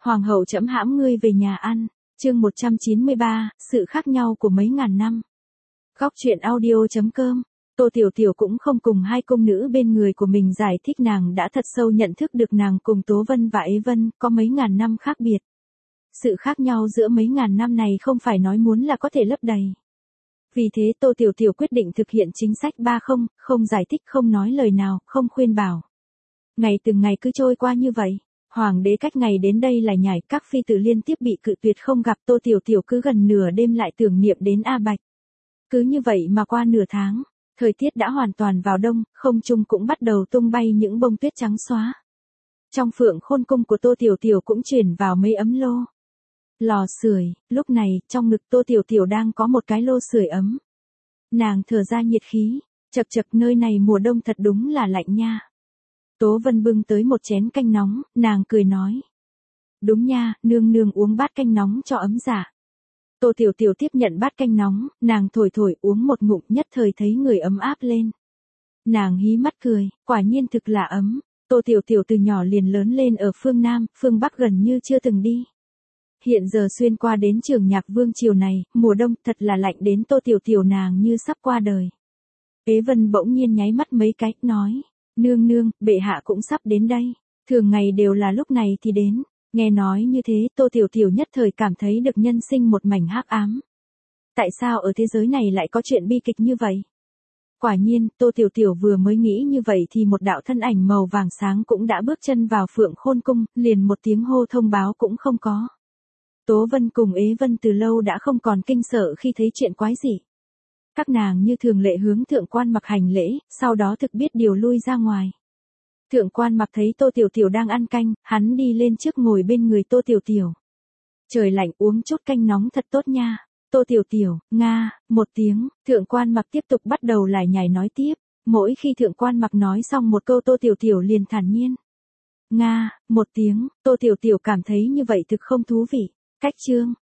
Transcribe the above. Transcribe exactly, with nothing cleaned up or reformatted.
Hoàng hậu trẫm hãm ngươi về nhà ăn. Chương một trăm chín mươi ba, sự khác nhau của mấy ngàn năm. Góc truyện audio chấm com. Tô Tiểu Tiểu cũng không cùng hai cung nữ bên người của mình giải thích nàng đã thật sâu nhận thức được nàng cùng Tố Vân và Ế Vân có mấy ngàn năm khác biệt. Sự khác nhau giữa mấy ngàn năm này không phải nói muốn là có thể lấp đầy. Vì thế Tô Tiểu Tiểu quyết định thực hiện chính sách ba không, không giải thích, không nói lời nào, không khuyên bảo. Ngày từng ngày cứ trôi qua như vậy. Hoàng đế cách ngày đến đây là nhảy, các phi tử liên tiếp bị cự tuyệt không gặp. Tô Tiểu Tiểu cứ gần nửa đêm lại tưởng niệm đến A Bạch. Cứ như vậy mà qua nửa tháng, thời tiết đã hoàn toàn vào đông, không trung cũng bắt đầu tung bay những bông tuyết trắng xóa. Trong phượng khôn cung của Tô Tiểu Tiểu cũng chuyển vào mấy ấm lô. Lò sưởi, lúc này, trong ngực Tô Tiểu Tiểu đang có một cái lô sưởi ấm. Nàng thở ra nhiệt khí, chậc chậc, nơi này mùa đông thật đúng là lạnh nha. Tố Vân bưng tới một chén canh nóng, nàng cười nói. Đúng nha, nương nương uống bát canh nóng cho ấm dạ. Tô Tiểu Tiểu tiếp nhận bát canh nóng, nàng thổi thổi uống một ngụm, nhất thời thấy người ấm áp lên. Nàng hí mắt cười, quả nhiên thực là ấm. Tô Tiểu Tiểu từ nhỏ liền lớn lên ở phương Nam, phương Bắc gần như chưa từng đi. Hiện giờ xuyên qua đến Trường Nhạc Vương triều này, mùa đông thật là lạnh đến Tô Tiểu Tiểu nàng như sắp qua đời. Ế Vân bỗng nhiên nháy mắt mấy cái, nói. Nương nương, bệ hạ cũng sắp đến đây. Thường ngày đều là lúc này thì đến. Nghe nói như thế, Tô Tiểu Tiểu nhất thời cảm thấy được nhân sinh một mảnh hắc ám. Tại sao ở thế giới này lại có chuyện bi kịch như vậy? Quả nhiên, Tô Tiểu Tiểu vừa mới nghĩ như vậy thì một đạo thân ảnh màu vàng sáng cũng đã bước chân vào phượng khôn cung, liền một tiếng hô thông báo cũng không có. Tố Vân cùng Ế Vân từ lâu đã không còn kinh sợ khi thấy chuyện quái dị. Các nàng như thường lệ hướng thượng quan mặc hành lễ, sau đó thực biết điều lui ra ngoài. Thượng quan mặc thấy Tô Tiểu Tiểu đang ăn canh, hắn đi lên trước ngồi bên người Tô Tiểu Tiểu. Trời lạnh, uống chút canh nóng thật tốt nha. Tô Tiểu Tiểu, nga, một tiếng, thượng quan mặc tiếp tục bắt đầu lải nhải nói tiếp. Mỗi khi thượng quan mặc nói xong một câu Tô Tiểu Tiểu liền thản nhiên. Nga, một tiếng, Tô Tiểu Tiểu cảm thấy như vậy thực không thú vị. Cách chương,